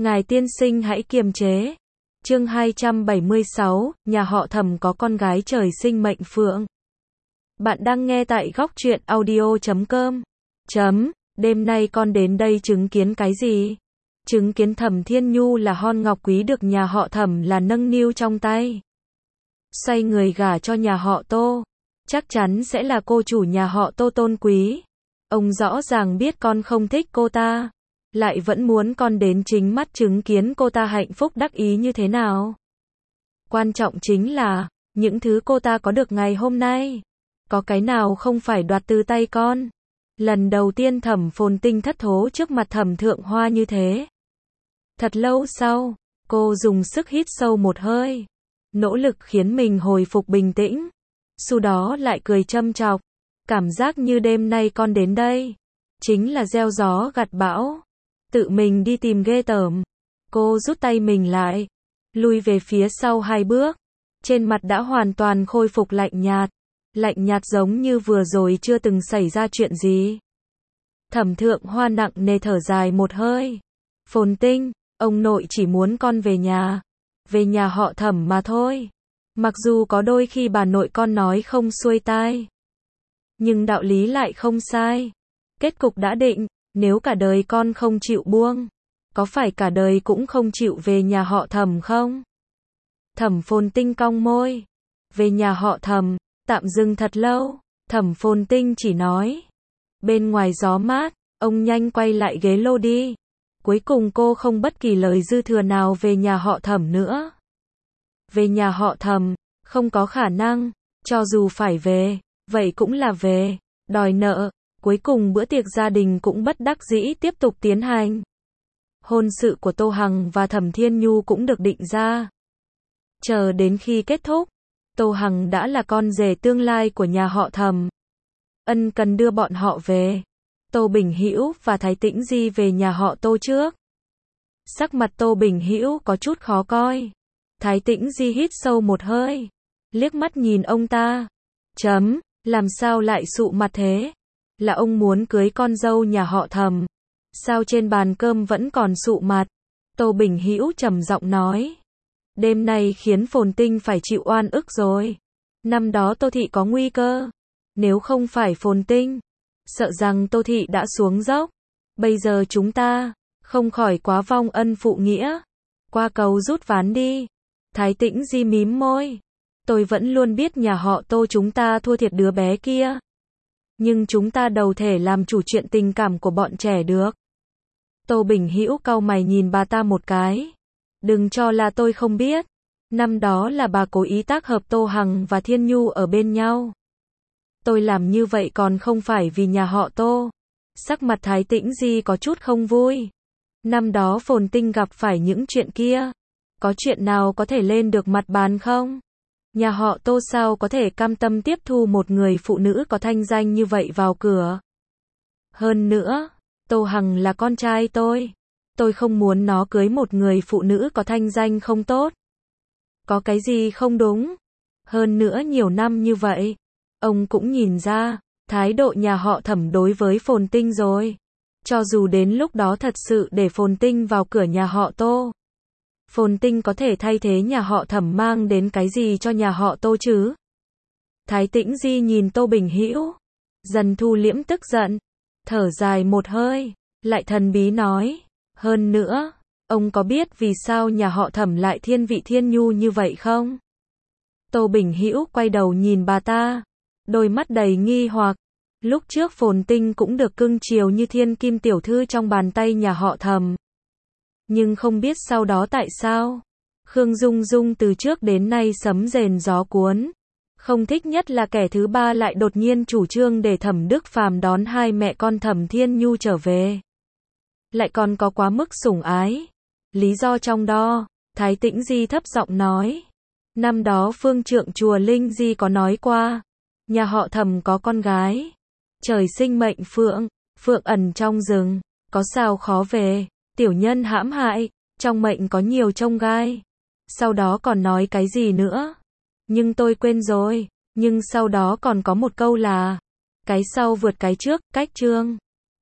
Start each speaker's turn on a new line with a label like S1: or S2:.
S1: Ngài tiên sinh hãy kiềm chế. Chương 276, nhà họ Thẩm có con gái trời sinh mệnh phượng. Bạn đang nghe tại góc truyện audio.com. Đêm nay con đến đây chứng kiến cái gì? Chứng kiến Thẩm Thiên Nhu là hon ngọc quý được nhà họ Thẩm là nâng niu trong tay. Xoay người gả cho nhà họ Tô. Chắc chắn sẽ là cô chủ nhà họ Tô tôn quý. Ông rõ ràng biết con không thích cô ta, lại vẫn muốn con đến chính mắt chứng kiến cô ta hạnh phúc đắc ý như thế nào. Quan trọng chính là, những thứ cô ta có được ngày hôm nay, có cái nào không phải đoạt từ tay con. Lần đầu tiên Thẩm Phồn Tinh thất thố trước mặt Thẩm Thượng Hoa như thế. Thật lâu sau, cô dùng sức hít sâu một hơi, nỗ lực khiến mình hồi phục bình tĩnh. Sau đó lại cười châm chọc, cảm giác như đêm nay con đến đây, chính là gieo gió gặt bão, tự mình đi tìm ghê tởm. Cô rút tay mình lại, lùi về phía sau 2 bước, trên mặt đã hoàn toàn khôi phục lạnh nhạt giống như vừa rồi chưa từng xảy ra chuyện gì. Thẩm Thượng Hoa nặng nề thở dài một hơi. Phồn Tinh, ông nội chỉ muốn con về nhà họ Thẩm mà thôi. Mặc dù có đôi khi bà nội con nói không xuôi tai, nhưng đạo lý lại không sai. Kết cục đã định, nếu cả đời con không chịu buông, có phải cả đời cũng không chịu về nhà họ Thẩm không? Thẩm Phồn Tinh cong môi. Về nhà họ Thẩm, tạm dừng thật lâu, Thẩm Phồn Tinh chỉ nói. Bên ngoài gió mát, ông nhanh quay lại ghế lô đi. Cuối cùng cô không bất kỳ lời dư thừa nào về nhà họ Thẩm nữa. Về nhà họ Thẩm, không có khả năng, cho dù phải về, vậy cũng là về, đòi nợ. Cuối cùng bữa tiệc gia đình cũng bất đắc dĩ tiếp tục tiến hành. Hôn sự của Tô Hằng và Thẩm Thiên Nhu cũng được định ra. Chờ đến khi kết thúc, Tô Hằng đã là con rể tương lai của nhà họ Thẩm. Ân cần đưa bọn họ về. Tô Bình Hữu và Thái Tĩnh Di về nhà họ Tô trước. Sắc mặt Tô Bình Hữu có chút khó coi. Thái Tĩnh Di hít sâu một hơi, liếc mắt nhìn ông ta. Làm sao lại sụ mặt thế? Là ông muốn cưới con dâu nhà họ Thẩm? Sao trên bàn cơm vẫn còn sụ mặt? Tô Bình Hữu trầm giọng nói. Đêm nay khiến Phồn Tinh phải chịu oan ức rồi. Năm đó Tô Thị có nguy cơ. Nếu không phải Phồn Tinh, sợ rằng Tô Thị đã xuống dốc. Bây giờ chúng ta, không khỏi quá vong ân phụ nghĩa. Qua cầu rút ván đi. Thái Tĩnh Di mím môi. Tôi vẫn luôn biết nhà họ Tô chúng ta thua thiệt đứa bé kia. Nhưng chúng ta đâu thể làm chủ chuyện tình cảm của bọn trẻ được. Tô Bình Hữu cau mày nhìn bà ta một cái. Đừng cho là tôi không biết. Năm đó là bà cố ý tác hợp Tô Hằng và Thiên Nhu ở bên nhau. Tôi làm như vậy còn không phải vì nhà họ Tô. Sắc mặt Thái Tĩnh Di có chút không vui. Năm đó Phồn Tinh gặp phải những chuyện kia, có chuyện nào có thể lên được mặt bàn không? Nhà họ Tô sao có thể cam tâm tiếp thu một người phụ nữ có thanh danh như vậy vào cửa? Hơn nữa, Tô Hằng là con trai tôi không muốn nó cưới một người phụ nữ có thanh danh không tốt. Có cái gì không đúng? Hơn nữa nhiều năm như vậy, ông cũng nhìn ra thái độ nhà họ Thẩm đối với Phồn Tinh rồi. Cho dù đến lúc đó thật sự để Phồn Tinh vào cửa nhà họ Tô, Phồn Tinh có thể thay thế nhà họ Thẩm mang đến cái gì cho nhà họ Tô chứ? Thái Tĩnh Di nhìn Tô Bình Hữu, dần thu liễm tức giận, thở dài một hơi, lại thần bí nói. Hơn nữa, ông có biết vì sao nhà họ Thẩm lại thiên vị Thiên Nhu như vậy không? Tô Bình Hữu quay đầu nhìn bà ta, đôi mắt đầy nghi hoặc. Lúc trước Phồn Tinh cũng được cưng chiều như thiên kim tiểu thư trong bàn tay nhà họ Thẩm. Nhưng không biết sau đó tại sao, Khương Dung Dung từ trước đến nay sấm rền gió cuốn. Không thích nhất là kẻ thứ ba lại đột nhiên chủ trương để Thẩm Đức Phàm đón hai mẹ con Thẩm Thiên Nhu trở về. Lại còn có quá mức sủng ái. Lý do trong đó, Thái Tĩnh Di thấp giọng nói. Năm đó phương trượng chùa Linh Di có nói qua, nhà họ Thẩm có con gái trời sinh mệnh phượng, phượng ẩn trong rừng, có sao khó về, tiểu nhân hãm hại, trong mệnh có nhiều chông gai. Sau đó còn nói cái gì nữa? Nhưng tôi quên rồi, nhưng sau đó còn có một câu là, cái sau vượt cái trước, cách chương.